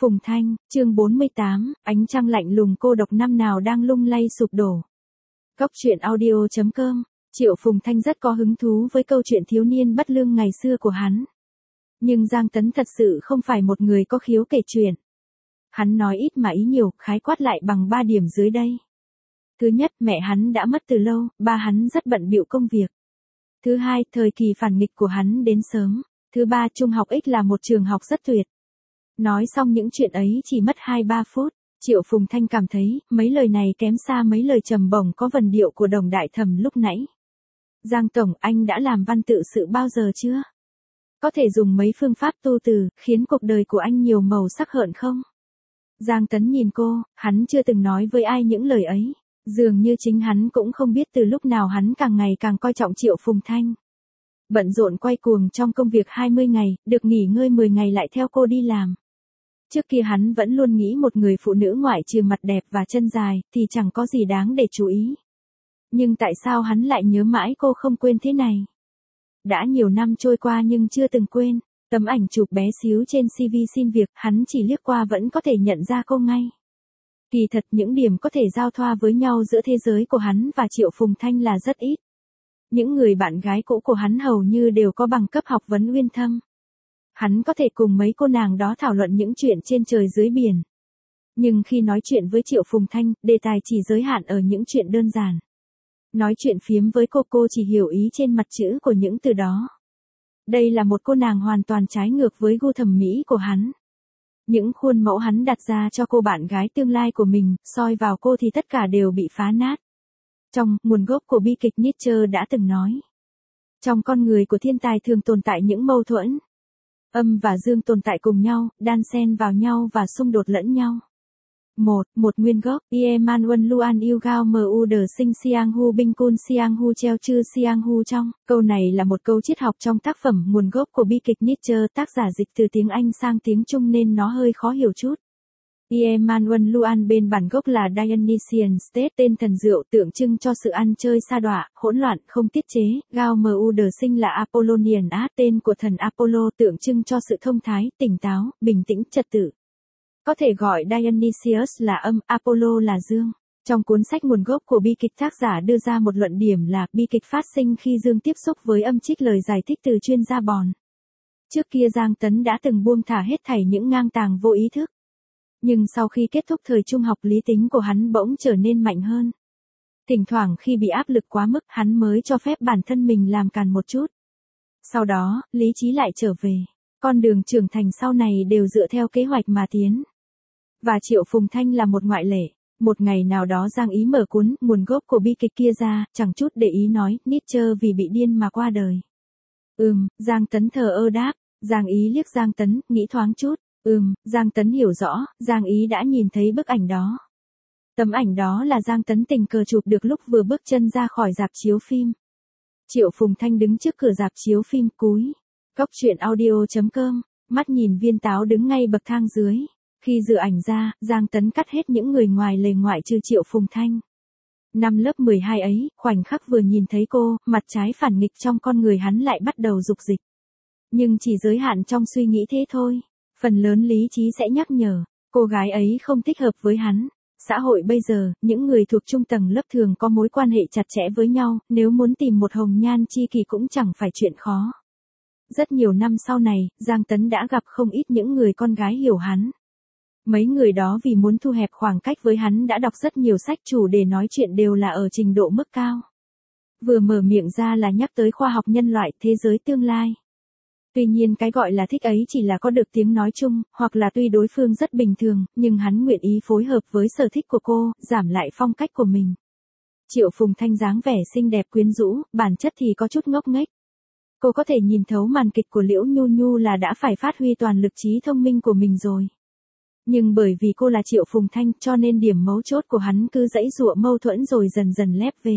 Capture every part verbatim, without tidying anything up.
Phùng Thanh, chương bốn mươi tám, ánh trăng lạnh lùng cô độc năm nào đang lung lay sụp đổ. Góc truyện audio chấm com, Triệu Phùng Thanh rất có hứng thú với câu chuyện thiếu niên bất lương ngày xưa của hắn. Nhưng Giang Tấn thật sự không phải một người có khiếu kể chuyện. Hắn nói ít mà ý nhiều, khái quát lại bằng ba điểm dưới đây. Thứ nhất, mẹ hắn đã mất từ lâu, ba hắn rất bận bịu công việc. Thứ hai, thời kỳ phản nghịch của hắn đến sớm. Thứ ba, Trung học X là một trường học rất tuyệt. Nói xong những chuyện ấy chỉ mất hai ba phút, Triệu Phùng Thanh cảm thấy, mấy lời này kém xa mấy lời trầm bổng có vần điệu của Đồng Đại Thẩm lúc nãy. Giang Tổng, anh đã làm văn tự sự bao giờ chưa? Có thể dùng mấy phương pháp tu từ, khiến cuộc đời của anh nhiều màu sắc hơn không? Giang Tấn nhìn cô, hắn chưa từng nói với ai những lời ấy. Dường như chính hắn cũng không biết từ lúc nào hắn càng ngày càng coi trọng Triệu Phùng Thanh. Bận rộn quay cuồng trong công việc hai mươi ngày, được nghỉ ngơi mười ngày lại theo cô đi làm. Trước kia hắn vẫn luôn nghĩ một người phụ nữ ngoại trừ mặt đẹp và chân dài, thì chẳng có gì đáng để chú ý. Nhưng tại sao hắn lại nhớ mãi cô không quên thế này? Đã nhiều năm trôi qua nhưng chưa từng quên, tấm ảnh chụp bé xíu trên xê vê xin việc, hắn chỉ liếc qua vẫn có thể nhận ra cô ngay. Kỳ thật những điểm có thể giao thoa với nhau giữa thế giới của hắn và Triệu Phùng Thanh là rất ít. Những người bạn gái cũ của hắn hầu như đều có bằng cấp học vấn uyên thâm. Hắn có thể cùng mấy cô nàng đó thảo luận những chuyện trên trời dưới biển. Nhưng khi nói chuyện với Triệu Phùng Thanh, đề tài chỉ giới hạn ở những chuyện đơn giản. Nói chuyện phiếm với cô cô chỉ hiểu ý trên mặt chữ của những từ đó. Đây là một cô nàng hoàn toàn trái ngược với gu thẩm mỹ của hắn. Những khuôn mẫu hắn đặt ra cho cô bạn gái tương lai của mình, soi vào cô thì tất cả đều bị phá nát. Trong nguồn gốc của bi kịch Nietzsche đã từng nói. Trong con người của thiên tài thường tồn tại những mâu thuẫn. Âm và dương tồn tại cùng nhau, đan xen vào nhau và xung đột lẫn nhau. một. Một nguyên gốc, Emmanuel Luan yêu gao mu de sinh siang hu binh kun siang hu treo chư siang hu trong. Câu này là một câu triết học trong tác phẩm nguồn gốc của bi kịch Nietzsche, tác giả dịch từ tiếng Anh sang tiếng Trung nên nó hơi khó hiểu chút. Emmanuel Luan bên bản gốc là Dionysian State, tên thần rượu tượng trưng cho sự ăn chơi sa đọa, hỗn loạn, không tiết chế. Gao mu de sinh là Apollonian Art, tên của thần Apollo tượng trưng cho sự thông thái, tỉnh táo, bình tĩnh, trật tự. Có thể gọi Dionysius là âm, Apollo là dương. Trong cuốn sách nguồn gốc của bi kịch, tác giả đưa ra một luận điểm là bi kịch phát sinh khi dương tiếp xúc với âm, trích lời giải thích từ chuyên gia Bòn. Trước kia Giang Tấn đã từng buông thả hết thảy những ngang tàng vô ý thức. Nhưng sau khi kết thúc thời trung học, lý tính của hắn bỗng trở nên mạnh hơn. Thỉnh thoảng khi bị áp lực quá mức, hắn mới cho phép bản thân mình làm càn một chút. Sau đó, lý trí lại trở về. Con đường trưởng thành sau này đều dựa theo kế hoạch mà tiến. Và Triệu Phùng Thanh là một ngoại lệ. Một ngày nào đó Giang Ý mở cuốn nguồn gốc của bi kịch kia ra, chẳng chút để ý nói, Nietzsche vì bị điên mà qua đời. Ừm, Giang Tấn thờ ơ đáp. Giang Ý liếc Giang Tấn, nghĩ thoáng chút. Ừm, Giang Tấn hiểu rõ, Giang Ý đã nhìn thấy bức ảnh đó. Tấm ảnh đó là Giang Tấn tình cờ chụp được lúc vừa bước chân ra khỏi rạp chiếu phim. Triệu Phùng Thanh đứng trước cửa rạp chiếu phim, cúi. Góc truyện audio chấm com, mắt nhìn viên táo đứng ngay bậc thang dưới. Khi dựa ảnh ra, Giang Tấn cắt hết những người ngoài lề ngoại trừ Triệu Phùng Thanh. Năm lớp mười hai ấy, khoảnh khắc vừa nhìn thấy cô, mặt trái phản nghịch trong con người hắn lại bắt đầu dục dịch. Nhưng chỉ giới hạn trong suy nghĩ thế thôi. Phần lớn lý trí sẽ nhắc nhở, cô gái ấy không thích hợp với hắn. Xã hội bây giờ, những người thuộc trung tầng lớp thường có mối quan hệ chặt chẽ với nhau, nếu muốn tìm một hồng nhan chi kỷ cũng chẳng phải chuyện khó. Rất nhiều năm sau này, Giang Tấn đã gặp không ít những người con gái hiểu hắn. Mấy người đó vì muốn thu hẹp khoảng cách với hắn đã đọc rất nhiều sách, chủ đề nói chuyện đều là ở trình độ mức cao. Vừa mở miệng ra là nhắc tới khoa học nhân loại, thế giới tương lai. Tuy nhiên cái gọi là thích ấy chỉ là có được tiếng nói chung, hoặc là tuy đối phương rất bình thường, nhưng hắn nguyện ý phối hợp với sở thích của cô, giảm lại phong cách của mình. Triệu Phùng Thanh dáng vẻ xinh đẹp quyến rũ, bản chất thì có chút ngốc nghếch. Cô có thể nhìn thấu màn kịch của Liễu Nhu Nhu là đã phải phát huy toàn lực trí thông minh của mình rồi. Nhưng bởi vì cô là Triệu Phùng Thanh cho nên điểm mấu chốt của hắn cứ giãy giụa mâu thuẫn rồi dần dần lép vế.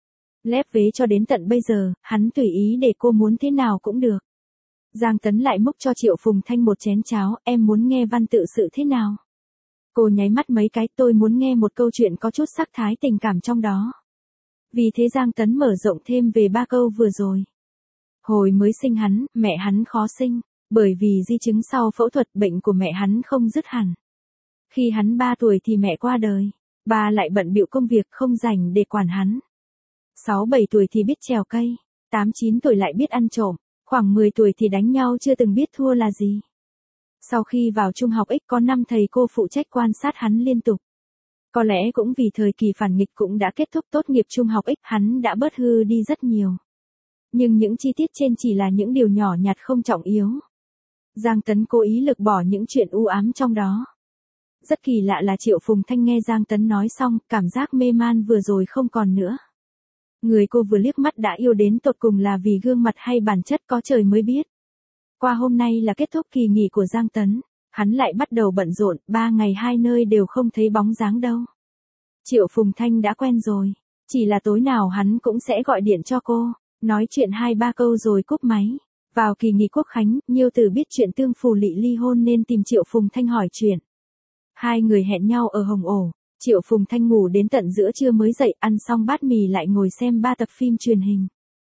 Lép vế cho đến tận bây giờ, hắn tùy ý để cô muốn thế nào cũng được. Giang Tấn lại múc cho Triệu Phùng Thanh một chén cháo, em muốn nghe văn tự sự thế nào? Cô nháy mắt mấy cái, tôi muốn nghe một câu chuyện có chút sắc thái tình cảm trong đó. Vì thế Giang Tấn mở rộng thêm về ba câu vừa rồi. Hồi mới sinh hắn, mẹ hắn khó sinh. Bởi vì di chứng sau phẫu thuật bệnh của mẹ hắn không dứt hẳn. Khi hắn ba tuổi thì mẹ qua đời, ba lại bận bịu công việc không rảnh để quản hắn. sáu bảy tuổi thì biết trèo cây, tám chín tuổi lại biết ăn trộm, khoảng mười tuổi thì đánh nhau chưa từng biết thua là gì. Sau khi vào trung học X có năm thầy cô phụ trách quan sát hắn liên tục. Có lẽ cũng vì thời kỳ phản nghịch cũng đã kết thúc tốt nghiệp trung học X, hắn đã bớt hư đi rất nhiều. Nhưng những chi tiết trên chỉ là những điều nhỏ nhặt không trọng yếu. Giang Tấn cố ý lược bỏ những chuyện u ám trong đó. Rất kỳ lạ là Triệu Phùng Thanh nghe Giang Tấn nói xong, cảm giác mê man vừa rồi không còn nữa. Người cô vừa liếc mắt đã yêu đến tột cùng là vì gương mặt hay bản chất có trời mới biết. Qua hôm nay là kết thúc kỳ nghỉ của Giang Tấn, hắn lại bắt đầu bận rộn, ba ngày hai nơi đều không thấy bóng dáng đâu. Triệu Phùng Thanh đã quen rồi, chỉ là tối nào hắn cũng sẽ gọi điện cho cô, nói chuyện hai ba câu rồi cúp máy. Vào kỳ nghỉ Quốc Khánh, Nhiêu Tử biết chuyện Tương Phù Lị ly hôn nên tìm Triệu Phùng Thanh hỏi chuyện. Hai người hẹn nhau ở Hồng Ổ, Triệu Phùng Thanh ngủ đến tận giữa trưa mới dậy, ăn xong bát mì lại ngồi xem ba tập phim truyền hình.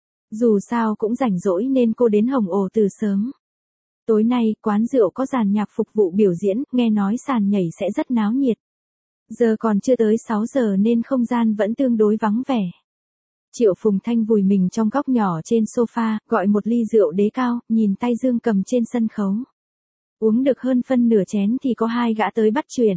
Dù sao cũng rảnh rỗi nên cô đến Hồng Ổ từ sớm. Tối nay, quán rượu có dàn nhạc phục vụ biểu diễn, nghe nói sàn nhảy sẽ rất náo nhiệt. Giờ còn chưa tới sáu giờ nên không gian vẫn tương đối vắng vẻ. Triệu Phùng Thanh vùi mình trong góc nhỏ trên sofa, gọi một ly rượu đế cao, nhìn tay Dương cầm trên sân khấu. Uống được hơn phân nửa chén thì có hai gã tới bắt chuyện.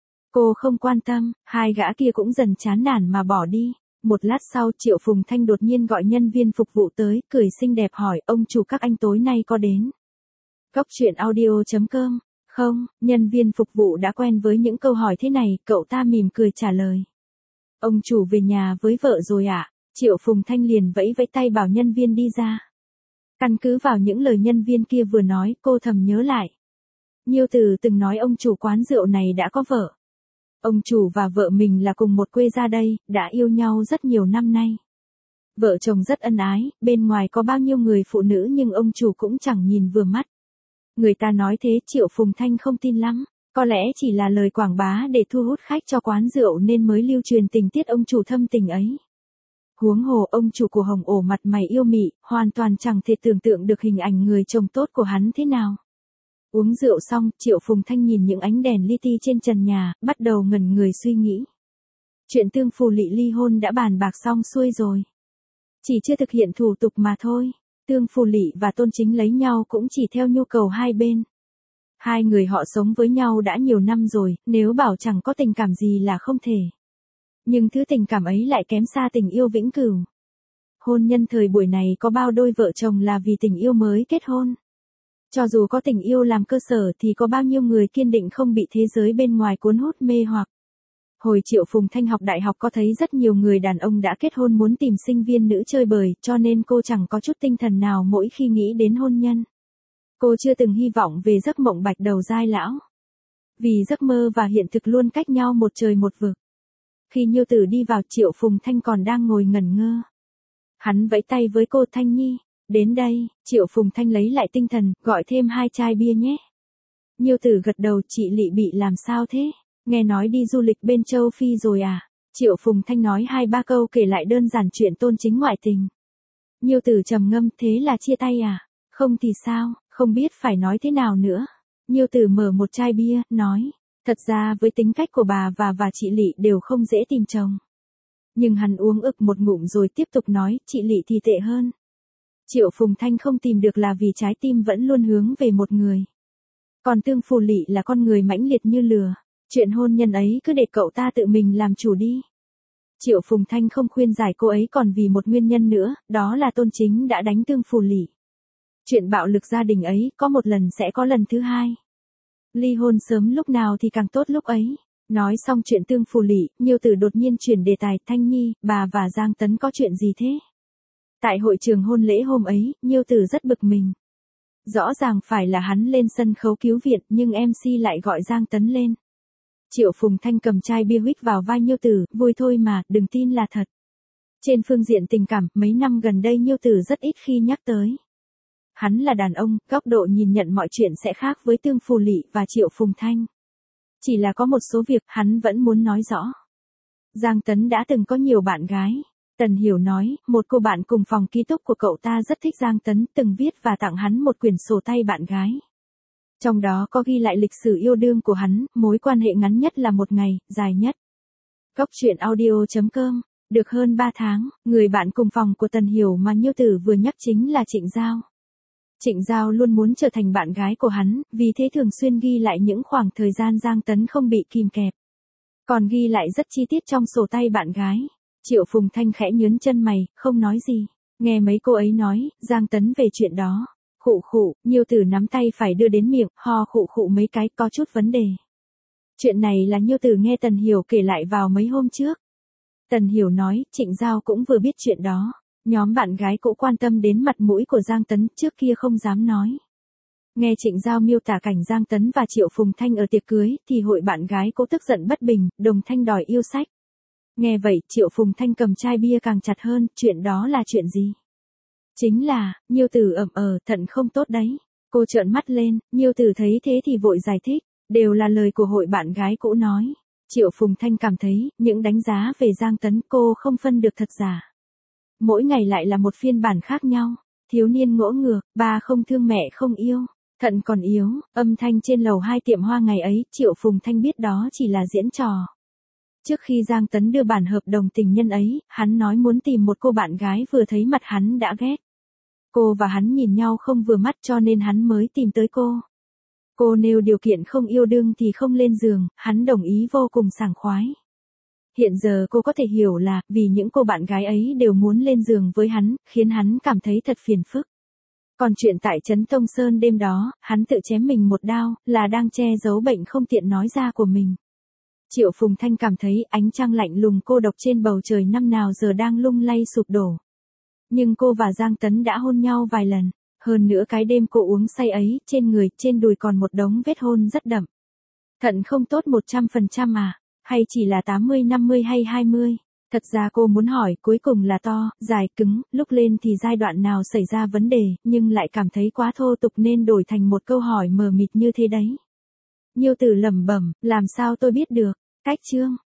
Cô không quan tâm, hai gã kia cũng dần chán nản mà bỏ đi. Một lát sau Triệu Phùng Thanh đột nhiên gọi nhân viên phục vụ tới, cười xinh đẹp hỏi, ông chủ các anh tối nay có đến Góc chuyện audio chấm com. Không, nhân viên phục vụ đã quen với những câu hỏi thế này, cậu ta mỉm cười trả lời. Ông chủ về nhà với vợ rồi ạ. À? Triệu Phùng Thanh liền vẫy vẫy tay bảo nhân viên đi ra. Căn cứ vào những lời nhân viên kia vừa nói, cô thầm nhớ lại. Nhiêu Tử từng nói ông chủ quán rượu này đã có vợ. Ông chủ và vợ mình là cùng một quê ra đây, đã yêu nhau rất nhiều năm nay. Vợ chồng rất ân ái, bên ngoài có bao nhiêu người phụ nữ nhưng ông chủ cũng chẳng nhìn vừa mắt. Người ta nói thế Triệu Phùng Thanh không tin lắm, có lẽ chỉ là lời quảng bá để thu hút khách cho quán rượu nên mới lưu truyền tình tiết ông chủ thâm tình ấy. Huống hồ ông chủ của Hồng Ổ mặt mày yêu mị, hoàn toàn chẳng thể tưởng tượng được hình ảnh người chồng tốt của hắn thế nào. Uống rượu xong, Triệu Phùng Thanh nhìn những ánh đèn li ti trên trần nhà, bắt đầu ngẩn người suy nghĩ. Chuyện Tương Phù Lị ly hôn đã bàn bạc xong xuôi rồi. Chỉ chưa thực hiện thủ tục mà thôi. Tương Phù Lị và Tôn Chính lấy nhau cũng chỉ theo nhu cầu hai bên. Hai người họ sống với nhau đã nhiều năm rồi, nếu bảo chẳng có tình cảm gì là không thể. Nhưng thứ tình cảm ấy lại kém xa tình yêu vĩnh cửu. Hôn nhân thời buổi này có bao đôi vợ chồng là vì tình yêu mới kết hôn. Cho dù có tình yêu làm cơ sở thì có bao nhiêu người kiên định không bị thế giới bên ngoài cuốn hút mê hoặc. Hồi Triệu Phùng Thanh học đại học có thấy rất nhiều người đàn ông đã kết hôn muốn tìm sinh viên nữ chơi bời, cho nên cô chẳng có chút tinh thần nào mỗi khi nghĩ đến hôn nhân. Cô chưa từng hy vọng về giấc mộng bạch đầu giai lão. Vì giấc mơ và hiện thực luôn cách nhau một trời một vực. Khi Nhiêu Tử đi vào, Triệu Phùng Thanh còn đang ngồi ngẩn ngơ. Hắn vẫy tay với cô, Thanh Nhi, đến đây. Triệu Phùng Thanh lấy lại tinh thần, gọi thêm hai chai bia nhé. Nhiêu Tử gật đầu, chị Lị bị làm sao thế? Nghe nói đi du lịch bên châu Phi rồi à? Triệu Phùng Thanh nói hai ba câu kể lại đơn giản chuyện Tôn Chính ngoại tình. Nhiêu Tử trầm ngâm, thế là chia tay à? Không thì sao, không biết phải nói thế nào nữa. Nhiêu Tử mở một chai bia, nói, thật ra với tính cách của bà và và chị Lị đều không dễ tìm chồng. Nhưng hắn uống ực một ngụm rồi tiếp tục nói, chị Lị thì tệ hơn. Triệu Phùng Thanh không tìm được là vì trái tim vẫn luôn hướng về một người. Còn Tương Phù Lị là con người mãnh liệt như lừa. Chuyện hôn nhân ấy cứ để cậu ta tự mình làm chủ đi. Triệu Phùng Thanh không khuyên giải cô ấy còn vì một nguyên nhân nữa, đó là Tôn Chính đã đánh Tương Phù Lị. Chuyện bạo lực gia đình ấy có một lần sẽ có lần thứ hai. Ly hôn sớm lúc nào thì càng tốt lúc ấy. Nói xong chuyện Tương Phù Lị, Nhiêu Tử đột nhiên chuyển đề tài, Thanh Nhi, bà và Giang Tấn có chuyện gì thế? Tại hội trường hôn lễ hôm ấy, Nhiêu Tử rất bực mình. Rõ ràng phải là hắn lên sân khấu cứu viện nhưng em xê lại gọi Giang Tấn lên. Triệu Phùng Thanh cầm chai bia huých vào vai Nhiêu Tử, vui thôi mà, đừng tin là thật. Trên phương diện tình cảm, mấy năm gần đây Nhiêu Tử rất ít khi nhắc tới. Hắn là đàn ông, góc độ nhìn nhận mọi chuyện sẽ khác với Tương Phù Lị và Triệu Phùng Thanh. Chỉ là có một số việc hắn vẫn muốn nói rõ. Giang Tấn đã từng có nhiều bạn gái. Tần Hiểu nói, một cô bạn cùng phòng ký túc của cậu ta rất thích Giang Tấn, từng viết và tặng hắn một quyển sổ tay bạn gái. Trong đó có ghi lại lịch sử yêu đương của hắn, mối quan hệ ngắn nhất là một ngày, dài nhất. Cốc truyện audio chấm com. Được hơn ba tháng, người bạn cùng phòng của Tần Hiểu mà Nhiêu Tử vừa nhắc chính là Trịnh Giao. Trịnh Giao luôn muốn trở thành bạn gái của hắn, vì thế thường xuyên ghi lại những khoảng thời gian Giang Tấn không bị kìm kẹp. Còn ghi lại rất chi tiết trong sổ tay bạn gái. Triệu Phùng Thanh khẽ nhướng chân mày, không nói gì. Nghe mấy cô ấy nói, Giang Tấn về chuyện đó. Khụ khụ, Nhiêu Tử nắm tay phải đưa đến miệng, ho khụ khụ mấy cái, có chút vấn đề. Chuyện này là Nhiêu Tử nghe Tần Hiểu kể lại vào mấy hôm trước. Tần Hiểu nói, Trịnh Giao cũng vừa biết chuyện đó. Nhóm bạn gái cũng quan tâm đến mặt mũi của Giang Tấn, trước kia không dám nói. Nghe Trịnh Giao miêu tả cảnh Giang Tấn và Triệu Phùng Thanh ở tiệc cưới, thì hội bạn gái cũng tức giận bất bình, đồng thanh đòi yêu sách. Nghe vậy, Triệu Phùng Thanh cầm chai bia càng chặt hơn, chuyện đó là chuyện gì? Chính là, Nhiêu Tử ậm ờ, thận không tốt đấy. Cô trợn mắt lên, Nhiêu Tử thấy thế thì vội giải thích, đều là lời của hội bạn gái cũ nói. Triệu Phùng Thanh cảm thấy, những đánh giá về Giang Tấn cô không phân được thật giả. Mỗi ngày lại là một phiên bản khác nhau. Thiếu niên ngỗ ngược, ba không thương mẹ không yêu, thận còn yếu, âm thanh trên lầu hai tiệm hoa ngày ấy, Triệu Phùng Thanh biết đó chỉ là diễn trò. Trước khi Giang Tấn đưa bản hợp đồng tình nhân ấy, hắn nói muốn tìm một cô bạn gái vừa thấy mặt hắn đã ghét. Cô và hắn nhìn nhau không vừa mắt cho nên hắn mới tìm tới cô. Cô nêu điều kiện không yêu đương thì không lên giường, hắn đồng ý vô cùng sảng khoái. Hiện giờ cô có thể hiểu là, vì những cô bạn gái ấy đều muốn lên giường với hắn, khiến hắn cảm thấy thật phiền phức. Còn chuyện tại Trấn Tông Sơn đêm đó, hắn tự chém mình một đao, là đang che giấu bệnh không tiện nói ra của mình. Triệu Phùng Thanh cảm thấy ánh trăng lạnh lùng cô độc trên bầu trời năm nào giờ đang lung lay sụp đổ. Nhưng cô và Giang Tấn đã hôn nhau vài lần. Hơn nữa cái đêm cô uống say ấy, trên người, trên đùi còn một đống vết hôn rất đậm. Thận không tốt một trăm phần trăm à? Hay chỉ là tám mươi năm mươi hay hai mươi? Thật ra cô muốn hỏi, cuối cùng là to, dài, cứng, lúc lên thì giai đoạn nào xảy ra vấn đề, nhưng lại cảm thấy quá thô tục nên đổi thành một câu hỏi mờ mịt như thế đấy. Nhiêu Tử lẩm bẩm, làm sao tôi biết được? Cách chương.